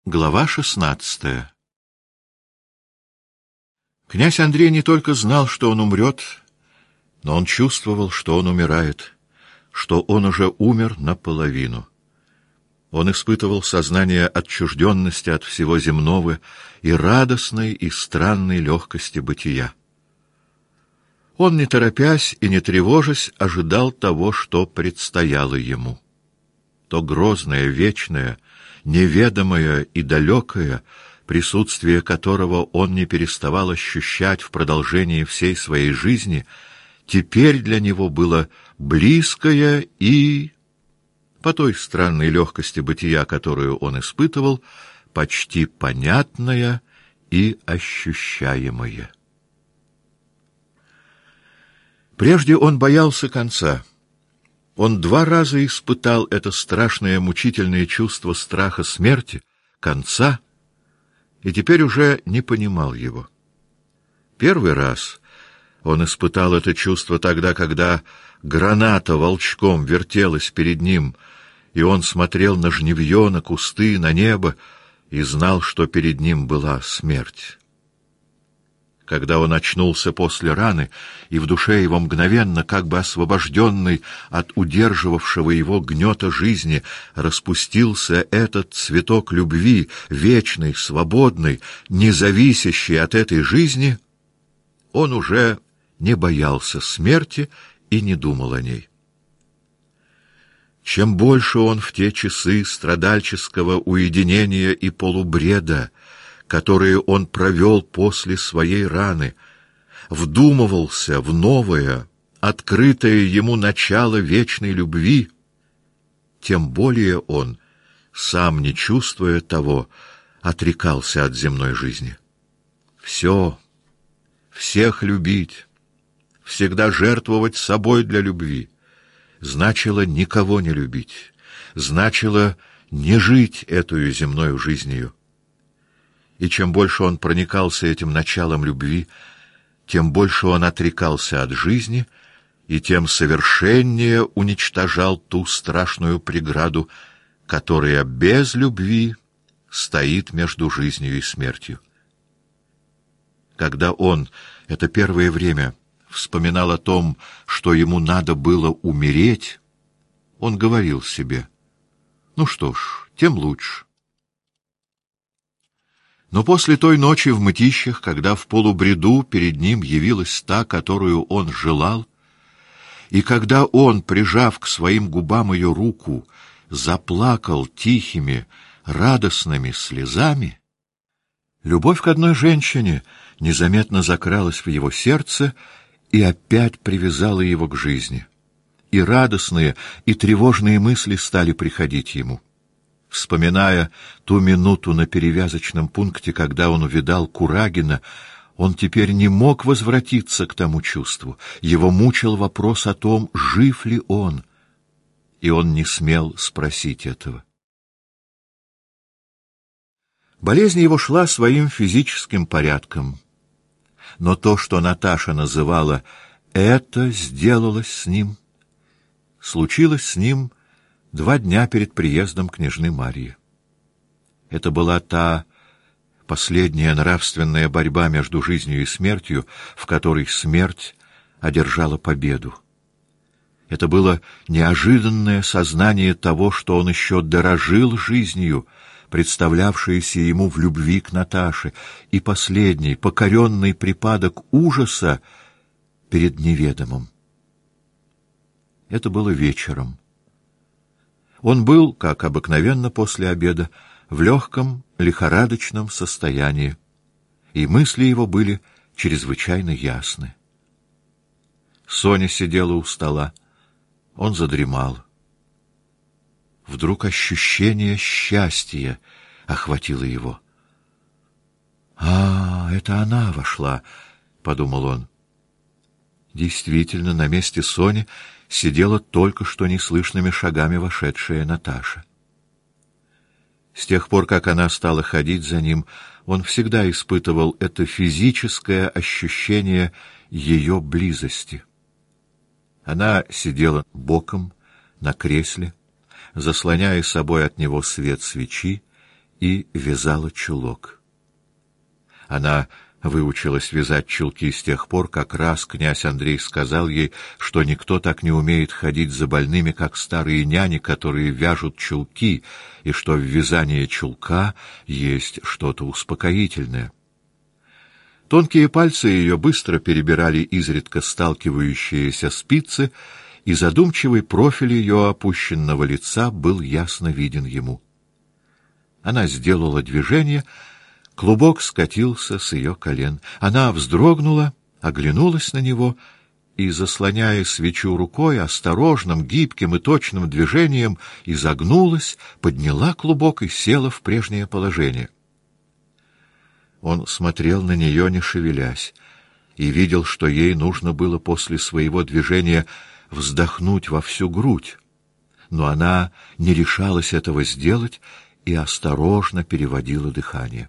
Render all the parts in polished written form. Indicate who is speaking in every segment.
Speaker 1: Глава 16. Князь Андрей не только знал, что он умрет, но он чувствовал, что он умирает, что он уже умер наполовину. Он испытывал сознание отчужденности от всего земного и радостной и странной легкости бытия. Он, не торопясь и не тревожась, ожидал того, что предстояло ему. То грозное, вечное, неведомое и далекое, присутствие которого он не переставал ощущать в продолжении всей своей жизни, теперь для него было близкое и, по той странной легкости бытия, которую он испытывал, почти понятное и ощущаемое. Прежде он боялся конца. Он 2 раза испытал это страшное мучительное чувство страха смерти, конца, и теперь уже не понимал его. Первый раз он испытал это чувство тогда, когда граната волчком вертелась перед ним, и он смотрел на жнивье, на кусты, на небо, и знал, что перед ним была смерть. Когда он очнулся после раны, и в душе его мгновенно, как бы освобожденный от удерживавшего его гнета жизни, распустился этот цветок любви, вечный, свободный, независящий от этой жизни, он уже не боялся смерти и не думал о ней. Чем больше он в те часы страдальческого уединения и полубреда, которые он провел после своей раны, вдумывался в новое, открытое ему начало вечной любви, тем более он, сам не чувствуя того, отрекался от земной жизни. Все, всех любить, всегда жертвовать собой для любви, значило никого не любить, значило не жить эту земною жизнью. И чем больше он проникался этим началом любви, тем больше он отрекался от жизни, и тем совершеннее уничтожал ту страшную преграду, которая без любви стоит между жизнью и смертью. Когда он, это первое время, вспоминал о том, что ему надо было умереть, он говорил себе: ну что ж, тем лучше. Но после той ночи в Мытищах, когда в полубреду перед ним явилась та, которую он желал, и когда он, прижав к своим губам ее руку, заплакал тихими, радостными слезами, любовь к одной женщине незаметно закралась в его сердце и опять привязала его к жизни. И радостные, и тревожные мысли стали приходить ему. Вспоминая ту минуту на перевязочном пункте, когда он увидал Курагина, он теперь не мог возвратиться к тому чувству. Его мучил вопрос о том, жив ли он, и он не смел спросить этого. Болезнь его шла своим физическим порядком, но то, что Наташа называла «это сделалось с ним», случилось с ним 2 дня перед приездом княжны Марьи. Это была та последняя нравственная борьба между жизнью и смертью, в которой смерть одержала победу. Это было неожиданное сознание того, что он еще дорожил жизнью, представлявшееся ему в любви к Наташе, и последний, покоренный припадок ужаса перед неведомым. Это было вечером. Он был, как обыкновенно после обеда, в легком, лихорадочном состоянии, и мысли его были чрезвычайно ясны. Соня сидела у стола. Он задремал. Вдруг ощущение счастья охватило его. Это она вошла», — подумал он. Действительно, на месте Сони сидела только что неслышными шагами вошедшая Наташа. С тех пор, как она стала ходить за ним, он всегда испытывал это физическое ощущение ее близости. Она сидела боком на кресле, заслоняя собой от него свет свечи, и вязала чулок. Она выучилась вязать чулки с тех пор, как раз князь Андрей сказал ей, что никто так не умеет ходить за больными, как старые няни, которые вяжут чулки, и что в вязании чулка есть что-то успокоительное. Тонкие пальцы ее быстро перебирали изредка сталкивающиеся спицы, и задумчивый профиль ее опущенного лица был ясно виден ему. Она сделала движение, клубок скатился с ее колен. Она вздрогнула, оглянулась на него и, заслоняя свечу рукой, осторожным, гибким и точным движением изогнулась, подняла клубок и села в прежнее положение. Он смотрел на нее, не шевелясь, и видел, что ей нужно было после своего движения вздохнуть во всю грудь, но она не решалась этого сделать и осторожно переводила дыхание.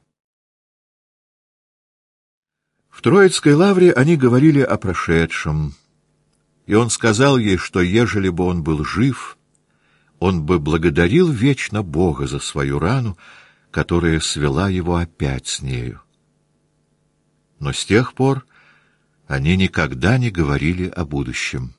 Speaker 1: В Троицкой лавре они говорили о прошедшем, и он сказал ей, что ежели бы он был жив, он бы благодарил вечно Бога за свою рану, которая свела его опять с нею. Но с тех пор они никогда не говорили о будущем.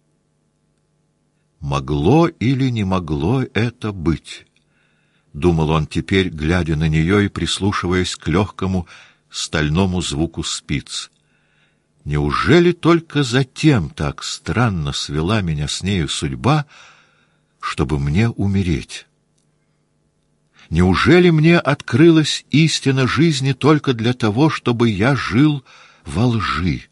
Speaker 1: Могло или не могло это быть? Думал он теперь, глядя на нее и прислушиваясь к легкому стальному звуку спиц. Неужели только затем так странно свела меня с нею судьба, чтобы мне умереть? Неужели мне открылась истина жизни только для того, чтобы я жил во лжи?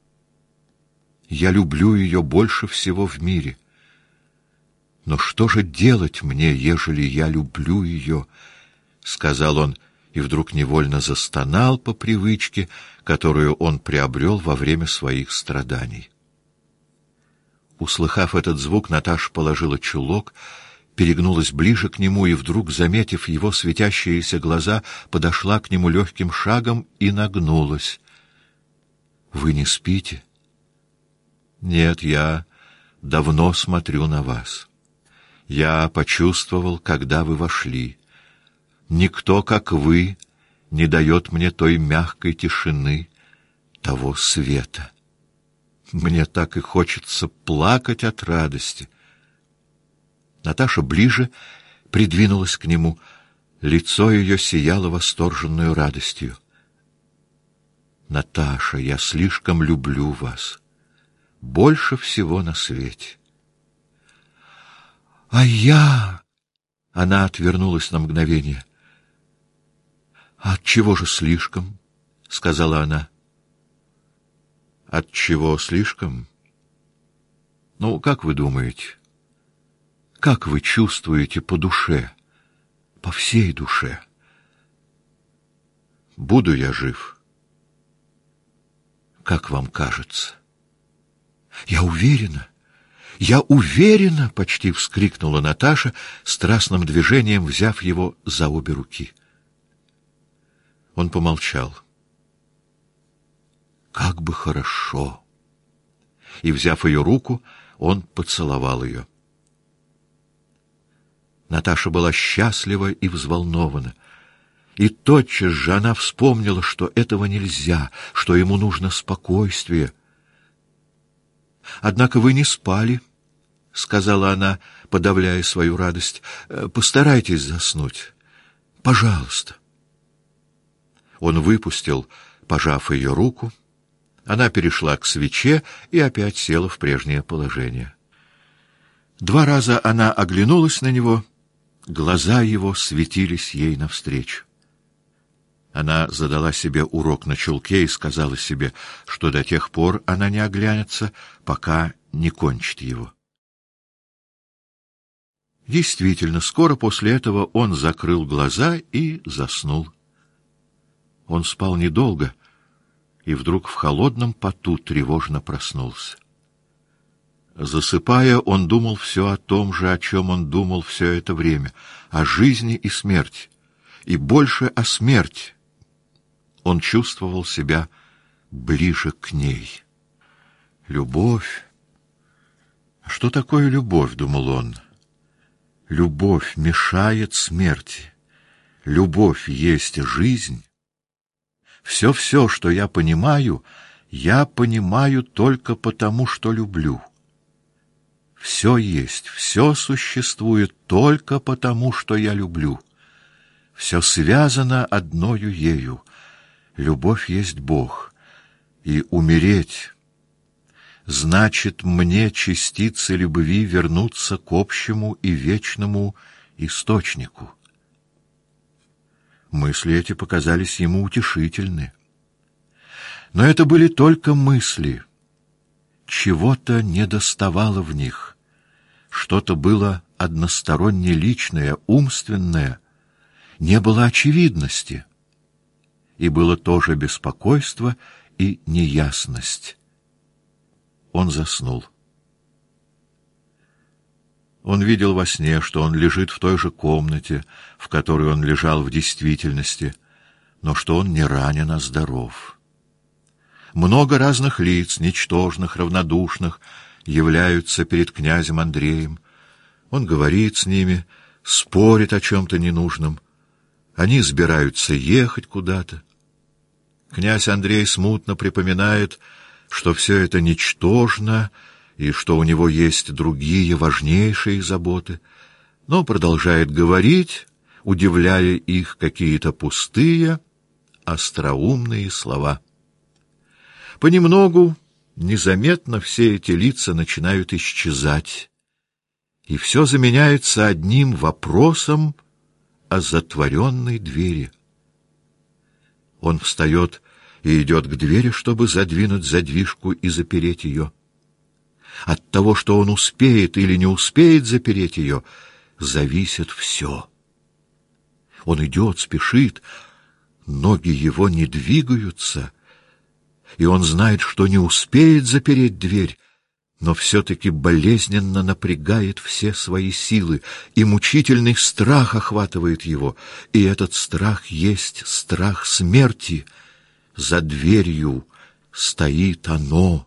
Speaker 1: Я люблю ее больше всего в мире. Но что же делать мне, ежели я люблю ее? — сказал он, и вдруг невольно застонал по привычке, которую он приобрел во время своих страданий. Услыхав этот звук, Наташа положила чулок, перегнулась ближе к нему и вдруг, заметив его светящиеся глаза, подошла к нему легким шагом и нагнулась. — Вы не спите? — Нет, я давно смотрю на вас. Я почувствовал, когда вы вошли. Никто, как вы, не дает мне той мягкой тишины, того света. Мне так и хочется плакать от радости. Наташа ближе придвинулась к нему. Лицо ее сияло восторженной радостью. «Наташа, я слишком люблю вас. Больше всего на свете». «А я...» — она отвернулась на мгновение. «Отчего же слишком?» — сказала она. «Отчего слишком? Ну, как вы думаете? Как вы чувствуете по душе, по всей душе? Буду я жив? Как вам кажется?» «Я уверена, я уверена!» — почти вскрикнула Наташа, страстным движением взяв его за обе руки. Он помолчал. «Как бы хорошо!» И, взяв ее руку, он поцеловал ее. Наташа была счастлива и взволнована. И тотчас же она вспомнила, что этого нельзя, что ему нужно спокойствие. «Однако вы не спали», — сказала она, подавляя свою радость. «Постарайтесь заснуть. Пожалуйста». Он выпустил, пожав ее руку. Она перешла к свече и опять села в прежнее положение. 2 раза она оглянулась на него, глаза его светились ей навстречу. Она задала себе урок на чулке и сказала себе, что до тех пор она не оглянется, пока не кончит его. Действительно, скоро после этого он закрыл глаза и заснул. Он спал недолго, и вдруг в холодном поту тревожно проснулся. Засыпая, он думал все о том же, о чем он думал все это время, о жизни и смерти, и больше о смерти. Он чувствовал себя ближе к ней. Любовь. Что такое любовь, думал он? Любовь мешает смерти. любовь есть жизнь, все, что я понимаю только потому, что люблю. Все есть, все существует только потому, что я люблю. Все связано одною ею. Любовь есть Бог. И умереть значит мне частицы любви вернуться к общему и вечному источнику. Мысли эти показались ему утешительны. Но это были только мысли. Чего-то недоставало в них. Что-то было односторонне личное, умственное. Не было очевидности. И было тоже беспокойство и неясность. Он заснул. Он видел во сне, что он лежит в той же комнате, в которой он лежал в действительности, но что он не ранен, а здоров. Много разных лиц, ничтожных, равнодушных, являются перед князем Андреем. Он говорит с ними, спорит о чем-то ненужном. Они собираются ехать куда-то. Князь Андрей смутно припоминает, что все это ничтожно и что у него есть другие важнейшие заботы, но продолжает говорить, удивляя их какие-то пустые, остроумные слова. Понемногу, незаметно все эти лица начинают исчезать, и все заменяется одним вопросом о затворенной двери. Он встает и идет к двери, чтобы задвинуть задвижку и запереть ее. От того, что он успеет или не успеет запереть ее, зависит все. Он идет, спешит, ноги его не двигаются, и он знает, что не успеет запереть дверь, но все-таки болезненно напрягает все свои силы, и мучительный страх охватывает его, и этот страх есть страх смерти. За дверью стоит оно.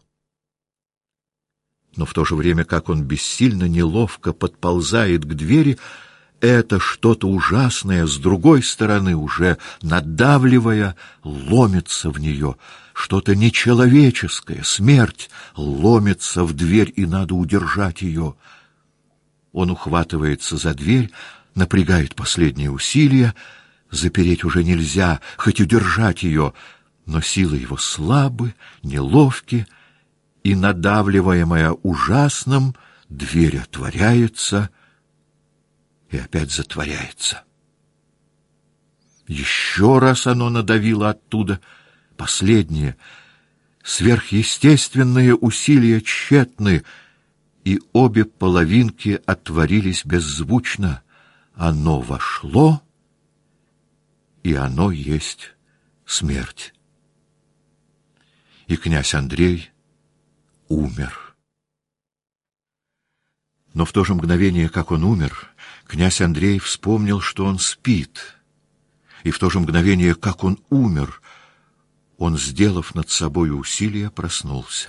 Speaker 1: Но в то же время, как он бессильно, неловко подползает к двери, это что-то ужасное, с другой стороны, уже надавливая, ломится в нее. Что-то нечеловеческое, смерть, ломится в дверь, и надо удержать ее. Он ухватывается за дверь, напрягает последние усилия. Запереть уже нельзя, хоть удержать ее, но силы его слабы, неловки, и, надавливаемая ужасным, дверь отворяется и опять затворяется. Еще раз оно надавило оттуда. Последнее, сверхъестественные усилия тщетны, и обе половинки отворились беззвучно. Оно вошло, и оно есть смерть. И князь Андрей умер. Но в то же мгновение, как он умер, князь Андрей вспомнил, что он спит, и в то же мгновение, как он умер, он, сделав над собой усилие, проснулся.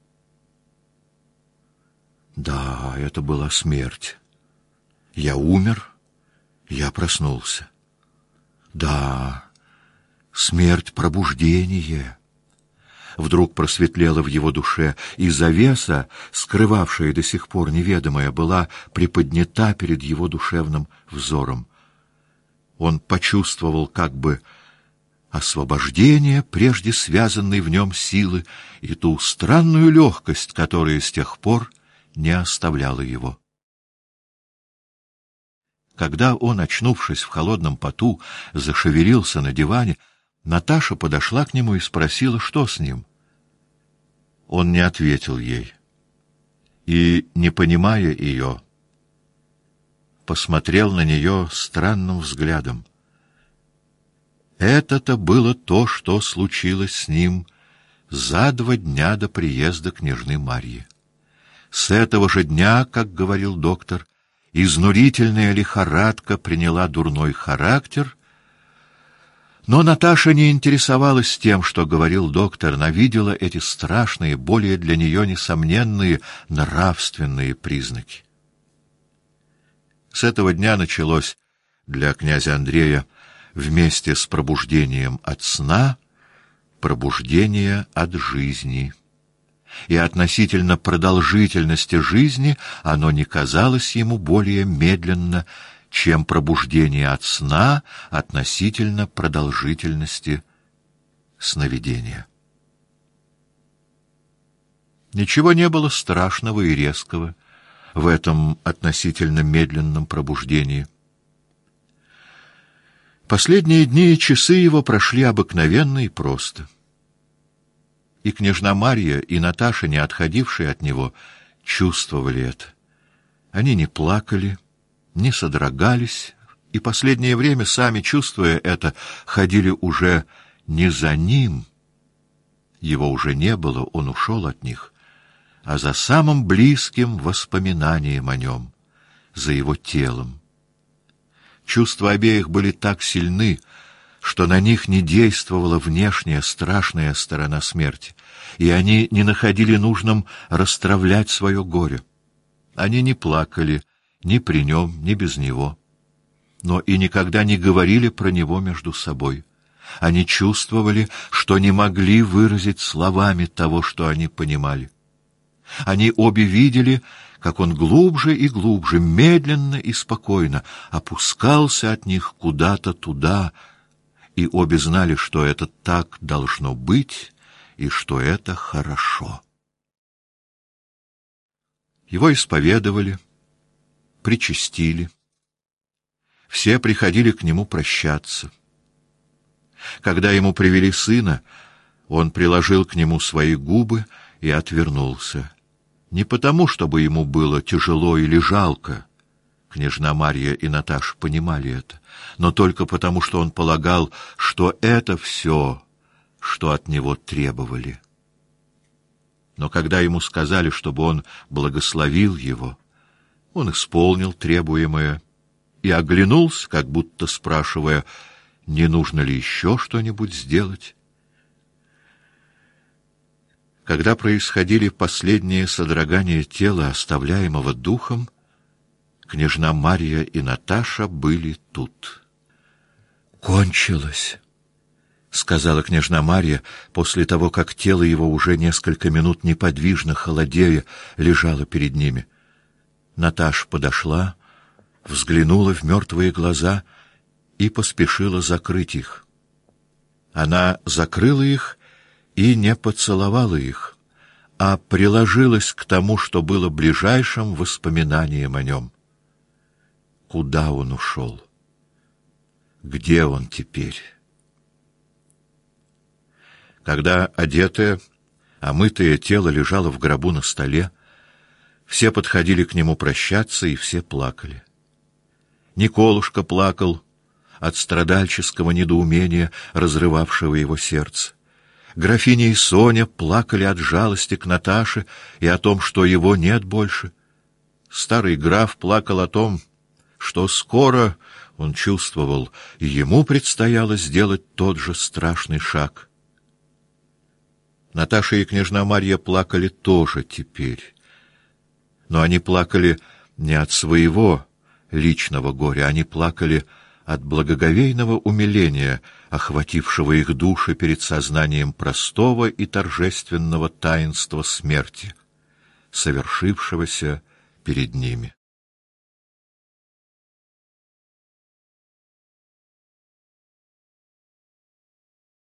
Speaker 1: Да, это была смерть. Я умер, я проснулся. Да, смерть — пробуждение. Вдруг просветлела в его душе, и завеса, скрывавшая до сих пор неведомое, была приподнята перед его душевным взором. Он почувствовал как бы освобождение прежде связанной в нем силы и ту странную легкость, которая с тех пор не оставляла его. Когда он, очнувшись в холодном поту, зашевелился на диване, Наташа подошла к нему и спросила, что с ним. Он не ответил ей. И, не понимая ее, посмотрел на нее странным взглядом. Это-то было то, что случилось с ним за 2 дня до приезда княжны Марьи. С этого же дня, как говорил доктор, изнурительная лихорадка приняла дурной характер. Но Наташа не интересовалась тем, что говорил доктор, она видела эти страшные, более для нее несомненные нравственные признаки. С этого дня началось для князя Андрея вместе с пробуждением от сна пробуждение от жизни. И относительно продолжительности жизни оно не казалось ему более медленно, чем пробуждение от сна относительно продолжительности сновидения. Ничего не было страшного и резкого в этом относительно медленном пробуждении. Последние дни и часы его прошли обыкновенно и просто. И княжна Марья, и Наташа, не отходившие от него, чувствовали это. Они не плакали, не содрогались, и последнее время, сами чувствуя это, ходили уже не за ним, его уже не было, он ушел от них, а за самым близким воспоминанием о нем, за его телом. Чувства обеих были так сильны, что на них не действовала внешняя страшная сторона смерти, и они не находили нужным растравлять свое горе. Они не плакали ни при нем, ни без него, но и никогда не говорили про него между собой. Они чувствовали, что не могли выразить словами того, что они понимали. Они обе видели, как он глубже и глубже, медленно и спокойно опускался от них куда-то туда, и обе знали, что это так должно быть и что это хорошо. Его исповедовали, причестили. Все приходили к нему прощаться. Когда ему привели сына, он приложил к нему свои губы и отвернулся. Не потому, чтобы ему было тяжело или жалко, княжна Марья и Наташа понимали это, но только потому, что он полагал, что это все, что от него требовали. Но когда ему сказали, чтобы он благословил его, он исполнил требуемое и оглянулся, как будто спрашивая, не нужно ли еще что-нибудь сделать. Когда происходили последние содрогания тела, оставляемого духом, княжна Марья и Наташа были тут. «Кончилось», — сказала княжна Марья после того, как тело его уже несколько минут неподвижно, холодея, лежало перед ними. Наташа подошла, взглянула в мертвые глаза и поспешила закрыть их. Она закрыла их и не поцеловала их, а приложилась к тому, что было ближайшим воспоминанием о нем. Куда он ушел? Где он теперь? Когда одетое, омытое тело лежало в гробу на столе, все подходили к нему прощаться, и все плакали. Николушка плакал от страдальческого недоумения, разрывавшего его сердце. Графиня и Соня плакали от жалости к Наташе и о том, что его нет больше. Старый граф плакал о том, что скоро, он чувствовал, ему предстояло сделать тот же страшный шаг. Наташа и княжна Марья плакали тоже теперь. Но они плакали не от своего личного горя, они плакали от благоговейного умиления, охватившего их души перед сознанием простого и торжественного таинства смерти, совершившегося перед ними.